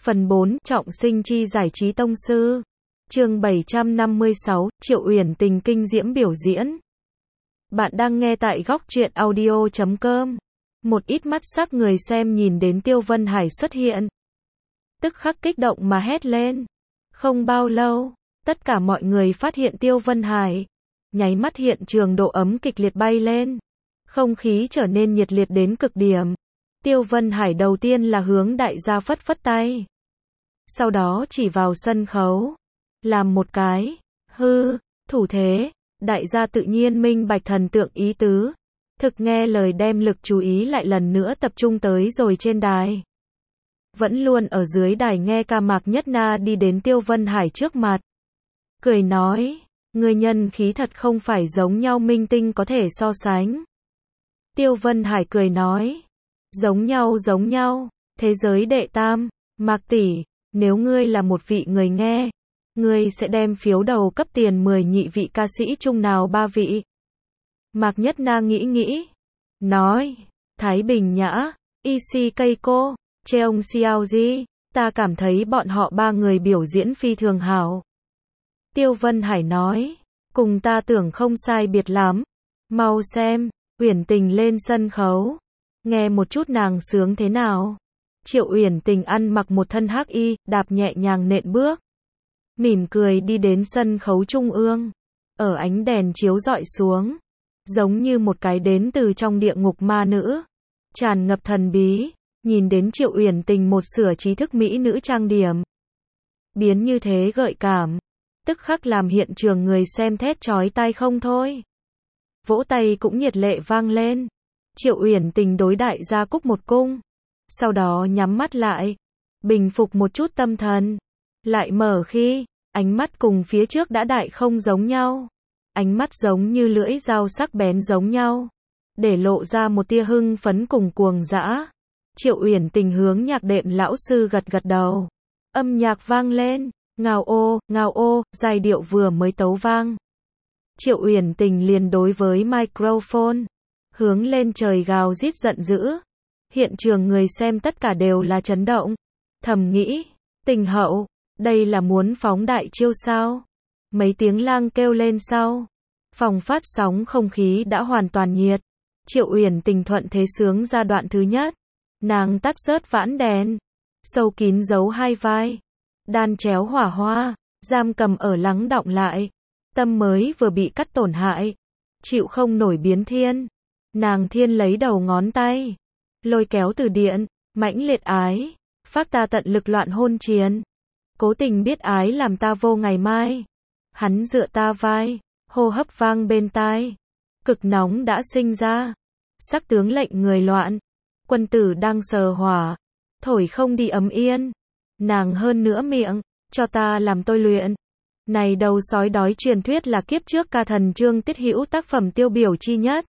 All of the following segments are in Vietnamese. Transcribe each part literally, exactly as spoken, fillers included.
Phần bốn, trọng sinh chi giải trí tông sư. Chương bảy trăm năm mươi sáu, Triệu Uyển Tình kinh diễm biểu diễn. Bạn đang nghe tại góc truyện audio chấm com. Một ít mắt sắc người xem nhìn đến Tiêu Vân Hải xuất hiện, tức khắc kích động mà hét lên. Không bao lâu, tất cả mọi người phát hiện Tiêu Vân Hải. Nháy mắt hiện trường độ ấm kịch liệt bay lên. Không khí trở nên nhiệt liệt đến cực điểm. Tiêu Vân Hải đầu tiên là hướng đại gia phất phất tay. Sau đó chỉ vào sân khấu. Làm một cái, hư, thủ thế. Đại gia tự nhiên minh bạch thần tượng ý tứ. Thực nghe lời đem lực chú ý lại lần nữa tập trung tới rồi trên đài. Vẫn luôn ở dưới đài nghe ca Mạc Nhất Na đi đến Tiêu Vân Hải trước mặt. Cười nói, người nhân khí thật không phải giống nhau minh tinh có thể so sánh. Tiêu Vân Hải cười nói, giống nhau giống nhau, thế giới đệ tam, Mạc tỷ, nếu ngươi là một vị người nghe, ngươi sẽ đem phiếu đầu cấp tiền mười nhị vị ca sĩ chung nào ba vị. Mạc Nhất Na nghĩ nghĩ, nói, Thái Bình Nhã, i xê Keiko, Cheong Xiao Ji, ta cảm thấy bọn họ ba người biểu diễn phi thường hảo. Tiêu Vân Hải nói, cùng ta tưởng không sai biệt lắm, mau xem, Uyển Tình lên sân khấu, nghe một chút nàng sướng thế nào. Triệu Uyển Tình ăn mặc một thân hắc y, đạp nhẹ nhàng nện bước, mỉm cười đi đến sân khấu trung ương, ở ánh đèn chiếu rọi xuống, giống như một cái đến từ trong địa ngục ma nữ, tràn ngập thần bí. Nhìn đến Triệu Uyển Tình một sửa trí thức mỹ nữ trang điểm, biến như thế gợi cảm, tức khắc làm hiện trường người xem thét chói tai không thôi. Vỗ tay cũng nhiệt lệ vang lên. Triệu Uyển Tình đối đại gia cúc một cung, sau đó nhắm mắt lại, bình phục một chút tâm thần, lại mở khi, ánh mắt cùng phía trước đã đại không giống nhau. Ánh mắt giống như lưỡi dao sắc bén giống nhau, để lộ ra một tia hưng phấn cùng cuồng dã. Triệu Uyển Tình hướng nhạc đệm lão sư gật gật đầu. Âm nhạc vang lên, ngao ô, ngao ô, giai điệu vừa mới tấu vang. Triệu Uyển Tình liền đối với microphone, hướng lên trời gào rít giận dữ. Hiện trường người xem tất cả đều là chấn động. Thầm nghĩ, Tình hậu, đây là muốn phóng đại chiêu sao? Mấy tiếng lang kêu lên sau, phòng phát sóng không khí đã hoàn toàn nhiệt. Triệu Uyển Tình thuận thế sướng ra đoạn thứ nhất. Nàng tắt rớt vãn đèn, sâu kín giấu hai vai, đan chéo hỏa hoa, giam cầm ở lắng đọng lại. Tâm mới vừa bị cắt tổn hại, chịu không nổi biến thiên. Nàng thiên lấy đầu ngón tay, lôi kéo từ điện, mãnh liệt ái, phát ta tận lực loạn hôn chiến. Cố tình biết ái làm ta vô ngày mai. Hắn dựa ta vai, hô hấp vang bên tai. Cực nóng đã sinh ra, sắc tướng lệnh người loạn. Quân tử đang sờ hỏa, thổi không đi ấm yên. Nàng hơn nữa miệng, cho ta làm tôi luyện. Này đầu sói đói truyền thuyết là kiếp trước ca thần Trương Tiết Hữu tác phẩm tiêu biểu chi nhất.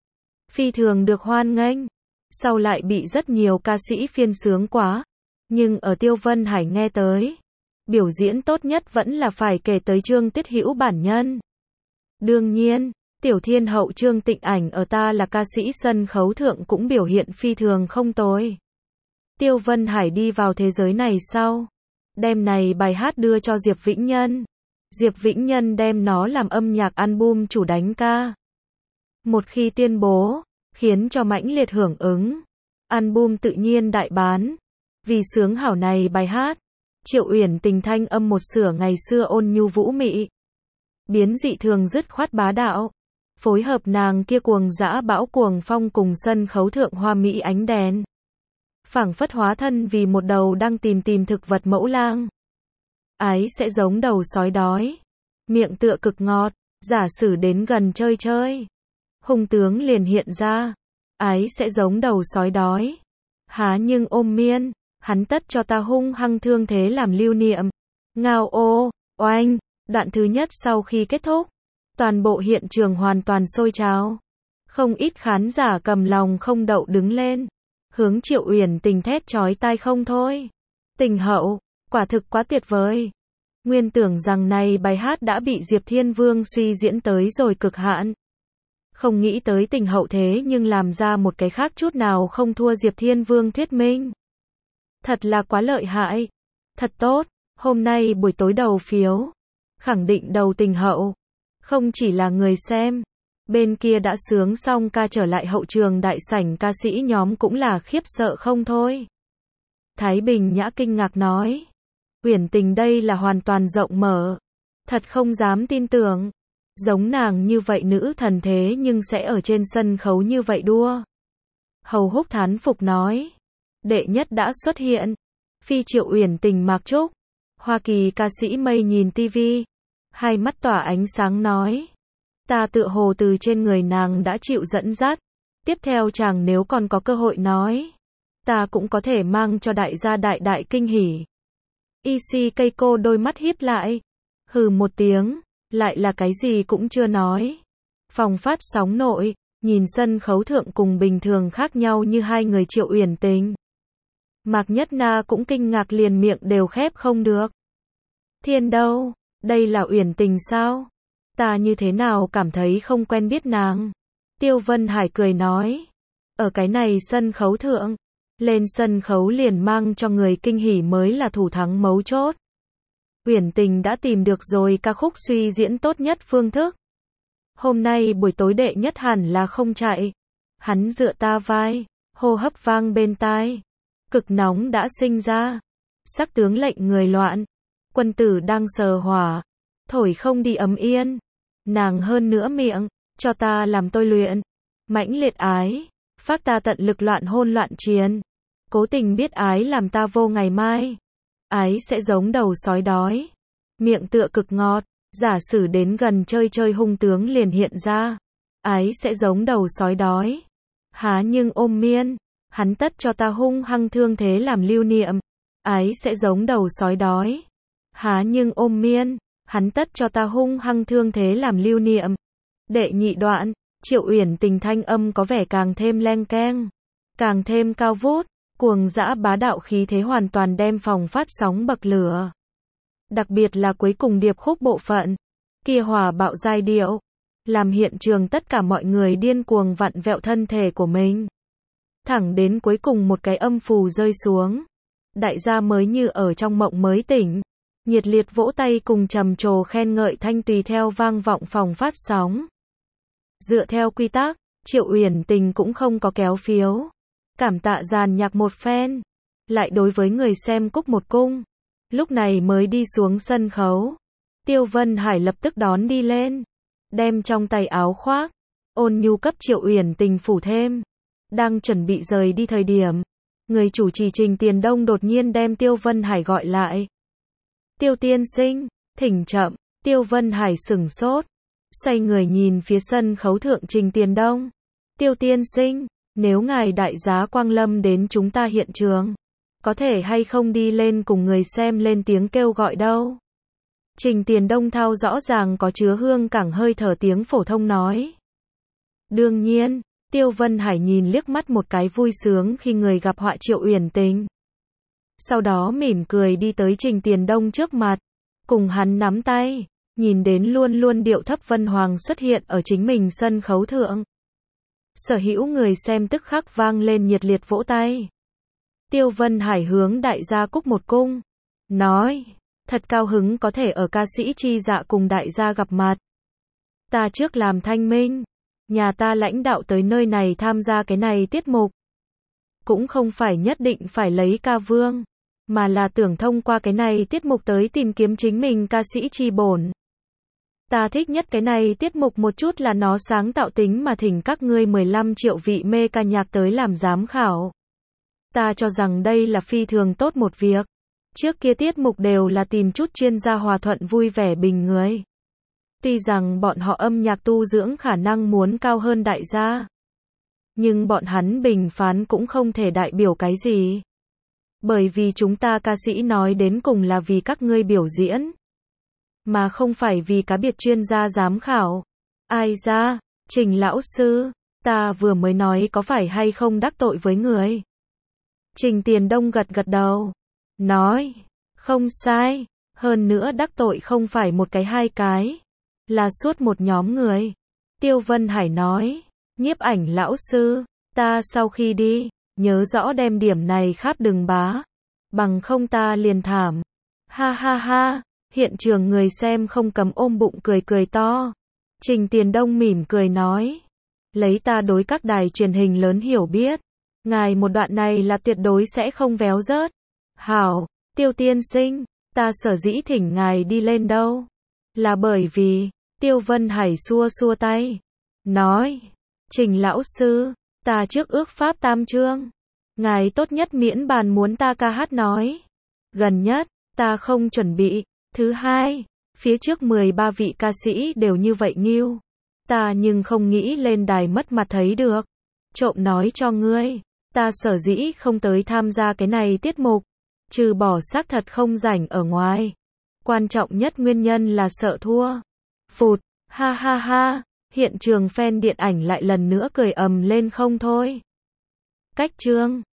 Phi thường được hoan nghênh, sau lại bị rất nhiều ca sĩ phiên sướng quá. Nhưng ở Tiêu Vân Hải nghe tới, biểu diễn tốt nhất vẫn là phải kể tới Trương Tiết Hữu bản nhân. Đương nhiên, Tiểu Thiên hậu Trương Tịnh Ảnh ở ta là ca sĩ sân khấu thượng cũng biểu hiện phi thường không tồi. Tiêu Vân Hải đi vào thế giới này sau, đem này bài hát đưa cho Diệp Vĩnh Nhân. Diệp Vĩnh Nhân đem nó làm âm nhạc album chủ đánh ca. Một khi tuyên bố, khiến cho mãnh liệt hưởng ứng. Album tự nhiên đại bán. Vì sướng hảo này bài hát, Triệu Uyển Tình thanh âm một sửa ngày xưa ôn nhu vũ mị, biến dị thường dứt khoát bá đạo. Phối hợp nàng kia cuồng dã bão cuồng phong cùng sân khấu thượng hoa mỹ ánh đèn, phảng phất hóa thân vì một đầu đang tìm tìm thực vật mẫu lang. Ái sẽ giống đầu sói đói, miệng tựa cực ngọt, giả sử đến gần chơi chơi, hung tướng liền hiện ra. Ái sẽ giống đầu sói đói, há nhưng ôm miên, hắn tất cho ta hung hăng thương thế làm lưu niệm. Ngao ô, oanh, đoạn thứ nhất sau khi kết thúc, toàn bộ hiện trường hoàn toàn sôi trào. Không ít khán giả cầm lòng không đậu đứng lên, hướng Triệu Uyển Tình thét chói tai không thôi. Tình hậu, quả thực quá tuyệt vời. Nguyên tưởng rằng này bài hát đã bị Diệp Thiên Vương suy diễn tới rồi cực hạn. Không nghĩ tới Tình hậu thế nhưng làm ra một cái khác chút nào không thua Diệp Thiên Vương thuyết minh. Thật là quá lợi hại. Thật tốt, hôm nay buổi tối đầu phiếu. Khẳng định đầu tình hậu. Không chỉ là người xem. Bên kia đã sướng xong ca trở lại hậu trường đại sảnh ca sĩ nhóm cũng là khiếp sợ không thôi. Thái Bình Nhã kinh ngạc nói. Uyển Tình đây là hoàn toàn rộng mở. Thật không dám tin tưởng. Giống nàng như vậy nữ thần thế nhưng sẽ ở trên sân khấu như vậy đua. Hầu Húc thán phục nói. Đệ nhất đã xuất hiện. Phi Triệu Uyển Tình Mạc Trúc. Hoa Kỳ ca sĩ Mây nhìn tivi. Hai mắt tỏa ánh sáng nói. Ta tựa hồ từ trên người nàng đã chịu dẫn dắt. Tiếp theo chàng nếu còn có cơ hội nói. Ta cũng có thể mang cho đại gia đại đại kinh hỉ. i xê Keiko đôi mắt híp lại. Hừ một tiếng. Lại là cái gì cũng chưa nói. Phòng phát sóng nội. Nhìn sân khấu thượng cùng bình thường khác nhau như hai người Triệu Uyển Tình. Mạc Nhất Na cũng kinh ngạc liền miệng đều khép không được. Thiên đâu? Đây là Uyển Tình sao? Ta như thế nào cảm thấy không quen biết nàng? Tiêu Vân Hải cười nói. Ở cái này sân khấu thượng. Lên sân khấu liền mang cho người kinh hỉ mới là thủ thắng mấu chốt. Uyển Tình đã tìm được rồi ca khúc suy diễn tốt nhất phương thức. Hôm nay buổi tối đệ nhất hẳn là không chạy. Hắn dựa ta vai, hô hấp vang bên tai. Cực nóng đã sinh ra. Sắc tướng lệnh người loạn. Quân tử đang sờ hỏa. Thổi không đi ấm yên. Nàng hơn nữa miệng, cho ta làm tôi luyện. Mãnh liệt ái, phát ta tận lực loạn hôn loạn chiến. Cố tình biết ái làm ta vô ngày mai. Ái sẽ giống đầu sói đói. Miệng tựa cực ngọt. Giả sử đến gần chơi chơi hung tướng liền hiện ra. Ái sẽ giống đầu sói đói. Há nhưng ôm miên. Hắn tất cho ta hung hăng thương thế làm lưu niệm. Ái sẽ giống đầu sói đói. Há nhưng ôm miên. Hắn tất cho ta hung hăng thương thế làm lưu niệm. Đệ nhị đoạn, Triệu Uyển Tình thanh âm có vẻ càng thêm leng keng. Càng thêm cao vút. Cuồng dã bá đạo khí thế hoàn toàn đem phòng phát sóng bậc lửa. Đặc biệt là cuối cùng điệp khúc bộ phận. Kia hỏa bạo giai điệu. Làm hiện trường tất cả mọi người điên cuồng vặn vẹo thân thể của mình. Thẳng đến cuối cùng một cái âm phù rơi xuống. Đại gia mới như ở trong mộng mới tỉnh. Nhiệt liệt vỗ tay cùng trầm trồ khen ngợi thanh tùy theo vang vọng phòng phát sóng. Dựa theo quy tắc, Triệu Uyển Tình cũng không có kéo phiếu. Cảm tạ dàn nhạc một phen. Lại đối với người xem cúc một cung. Lúc này mới đi xuống sân khấu. Tiêu Vân Hải lập tức đón đi lên. Đem trong tay áo khoác. Ôn nhu cấp Triệu Uyển Tình phủ thêm. Đang chuẩn bị rời đi thời điểm. Người chủ trì Trình Tiền Đông đột nhiên đem Tiêu Vân Hải gọi lại. Tiêu tiên sinh, thỉnh chậm. Tiêu Vân Hải sửng sốt. Xoay người nhìn phía sân khấu thượng Trình Tiền Đông. Tiêu tiên sinh, nếu ngài đại giá Quang Lâm đến chúng ta hiện trường. Có thể hay không đi lên cùng người xem lên tiếng kêu gọi đâu. Trình Tiền Đông thao rõ ràng có chứa hương cảng hơi thở tiếng phổ thông nói. Đương nhiên, Tiêu Vân Hải nhìn liếc mắt một cái vui sướng khi người gặp họa Triệu Uyển Tình. Sau đó mỉm cười đi tới Trình Tiền Đông trước mặt. Cùng hắn nắm tay. Nhìn đến luôn luôn điệu thấp Vân Hoàng xuất hiện ở chính mình sân khấu thượng. Sở hữu người xem tức khắc vang lên nhiệt liệt vỗ tay. Tiêu Vân Hải hướng đại gia cúc một cung. Nói. Thật cao hứng có thể ở ca sĩ Chi Dạ cùng đại gia gặp mặt. Ta trước làm thanh minh. Nhà ta lãnh đạo tới nơi này tham gia cái này tiết mục. Cũng không phải nhất định phải lấy ca vương. Mà là tưởng thông qua cái này tiết mục tới tìm kiếm chính mình ca sĩ chi bổn. Ta thích nhất cái này tiết mục một chút là nó sáng tạo tính mà thỉnh các ngươi mười lăm triệu vị mê ca nhạc tới làm giám khảo. Ta cho rằng đây là phi thường tốt một việc. Trước kia tiết mục đều là tìm chút chuyên gia hòa thuận vui vẻ bình người. Tuy rằng bọn họ âm nhạc tu dưỡng khả năng muốn cao hơn đại gia. Nhưng bọn hắn bình phán cũng không thể đại biểu cái gì. Bởi vì chúng ta ca sĩ nói đến cùng là vì các ngươi biểu diễn. Mà không phải vì cá biệt chuyên gia giám khảo. Ai ra, Trình lão sư, ta vừa mới nói có phải hay không đắc tội với người. Trình Tiền Đông gật gật đầu. Nói, không sai, hơn nữa đắc tội không phải một cái hai cái. Là suốt một nhóm người. Tiêu Vân Hải nói, nhiếp ảnh lão sư, ta sau khi đi, nhớ rõ đem điểm này khắp đừng bá. Bằng không ta liền thảm. Ha ha ha, hiện trường người xem không cấm ôm bụng cười cười to. Trình Tiền Đông mỉm cười nói. Lấy ta đối các đài truyền hình lớn hiểu biết. Ngài một đoạn này là tuyệt đối sẽ không véo rớt. Hảo, Tiêu tiên sinh, ta sở dĩ thỉnh ngài đi lên đâu. Là bởi vì, Tiêu Vân Hải xua xua tay. Nói, Trình lão sư, ta trước ước pháp tam chương. Ngài tốt nhất miễn bàn muốn ta ca hát nói. Gần nhất, ta không chuẩn bị. Thứ hai, phía trước mười ba vị ca sĩ đều như vậy nghiêu. Ta nhưng không nghĩ lên đài mất mặt thấy được. Trộm nói cho ngươi, ta sở dĩ không tới tham gia cái này tiết mục. Trừ bỏ xác thật không rảnh ở ngoài. Quan trọng nhất nguyên nhân là sợ thua. Phụt, ha ha ha, hiện trường fan điện ảnh lại lần nữa cười ầm lên không thôi. Cách chương